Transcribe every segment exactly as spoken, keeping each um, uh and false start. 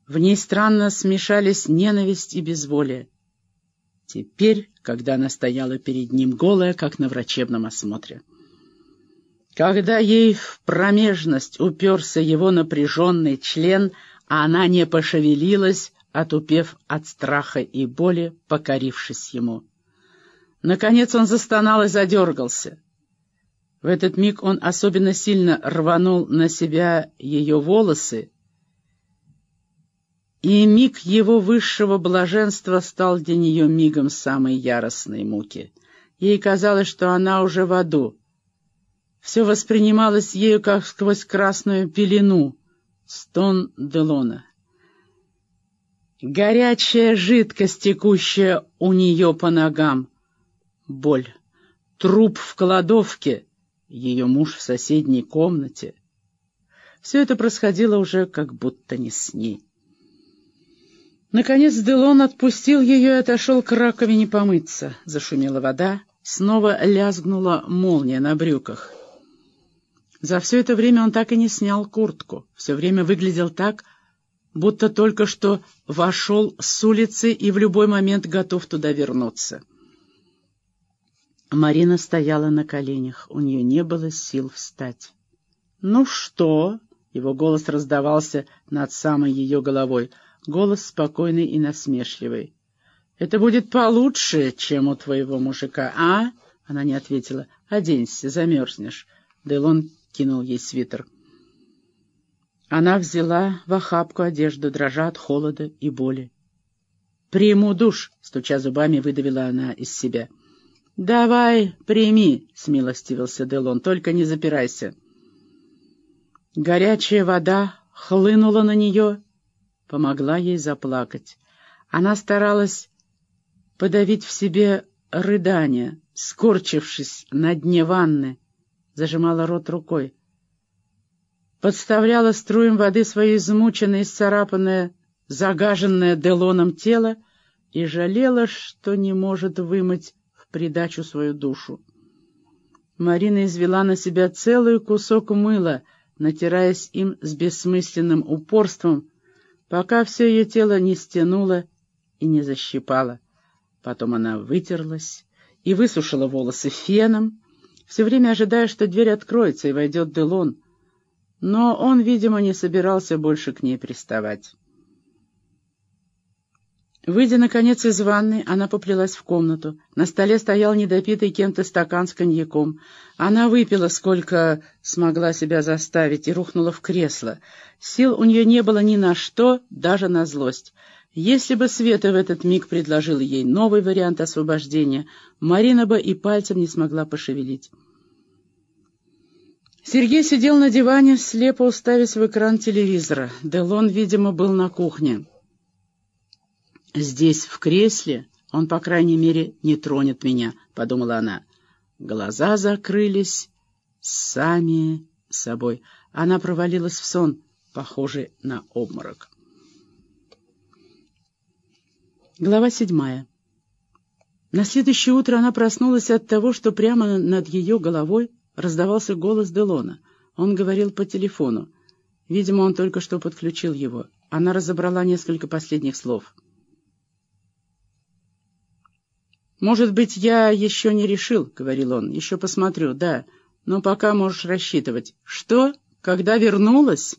В ней странно смешались ненависть и безволие. Теперь, когда она стояла перед ним голая, как на врачебном осмотре. Когда ей в промежность уперся его напряженный член, а она не пошевелилась, отупев от страха и боли, покорившись ему. Наконец он застонал и задергался. В этот миг он особенно сильно рванул на себя ее волосы, и миг его высшего блаженства стал для нее мигом самой яростной муки. Ей казалось, что она уже в аду. Все воспринималось ею, как сквозь красную пелену. Стон Делона. Горячая жидкость, текущая у нее по ногам. Боль. Труп в кладовке. Ее муж в соседней комнате. Все это происходило уже как будто не с ней. Наконец Делон отпустил ее и отошел к раковине помыться. Зашумела вода. Снова лязгнула молния на брюках. За все это время он так и не снял куртку. Все время выглядел так, будто только что вошел с улицы и в любой момент готов туда вернуться. Марина стояла на коленях. У нее не было сил встать. «Ну что?» — его голос раздавался над самой ее головой. Голос спокойный и насмешливый. «Это будет получше, чем у твоего мужика, а?» Она не ответила. «Оденься, замерзнешь». Делон кинул ей свитер. Она взяла в охапку одежду, дрожа от холода и боли. «Приму душ», — стуча зубами, выдавила она из себя. «Давай, прими», — смилостивился Делон, — «только не запирайся». Горячая вода хлынула на нее, помогла ей заплакать. Она старалась подавить в себе рыдание, скорчившись на дне ванны, зажимала рот рукой. Подставляла струям воды свое измученное, исцарапанное, загаженное Делоном тело и жалела, что не может вымыть в придачу свою душу. Марина извела на себя целый кусок мыла, натираясь им с бессмысленным упорством, пока все ее тело не стянуло и не защипало. Потом она вытерлась и высушила волосы феном, все время ожидая, что дверь откроется и войдет Делон. Но он, видимо, не собирался больше к ней приставать. Выйдя, наконец, из ванной, она поплелась в комнату. На столе стоял недопитый кем-то стакан с коньяком. Она выпила, сколько смогла себя заставить, и рухнула в кресло. Сил у нее не было ни на что, даже на злость. Если бы Света в этот миг предложила ей новый вариант освобождения, Марина бы и пальцем не смогла пошевелить. Сергей сидел на диване, слепо уставясь в экран телевизора. Делон, видимо, был на кухне. «Здесь, в кресле, он, по крайней мере, не тронет меня», — подумала она. Глаза закрылись сами собой. Она провалилась в сон, похожий на обморок. Глава седьмая. На следующее утро она проснулась от того, что прямо над ее головой раздавался голос Делона. Он говорил по телефону. Видимо, он только что подключил его. Она разобрала несколько последних слов. «Может быть, я еще не решил», — говорил он. «Еще посмотрю, да. Но пока можешь рассчитывать». «Что? Когда вернулась?»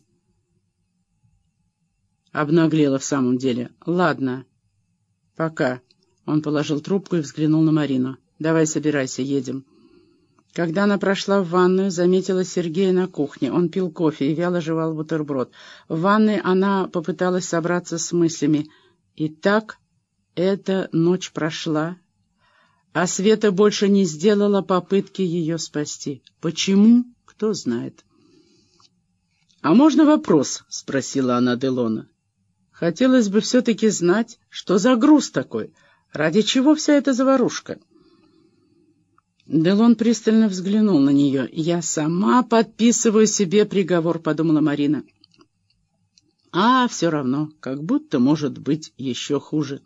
Обнаглела в самом деле. «Ладно. Пока». Он положил трубку и взглянул на Марину. «Давай, собирайся, едем». Когда она прошла в ванную, заметила Сергея на кухне. Он пил кофе и вяло жевал бутерброд. В ванной она попыталась собраться с мыслями. И так эта ночь прошла, а Света больше не сделала попытки ее спасти. Почему? Кто знает. «А можно вопрос?» — спросила она Делона. «Хотелось бы все-таки знать, что за груз такой, ради чего вся эта заварушка?» Делон пристально взглянул на нее. «Я сама подписываю себе приговор», — подумала Марина. «А, все равно, как будто может быть еще хуже».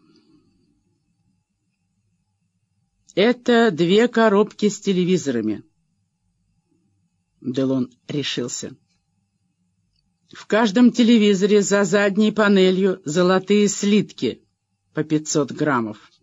«Это две коробки с телевизорами». Делон решился. В каждом телевизоре за задней панелью золотые слитки по пятьсот граммов.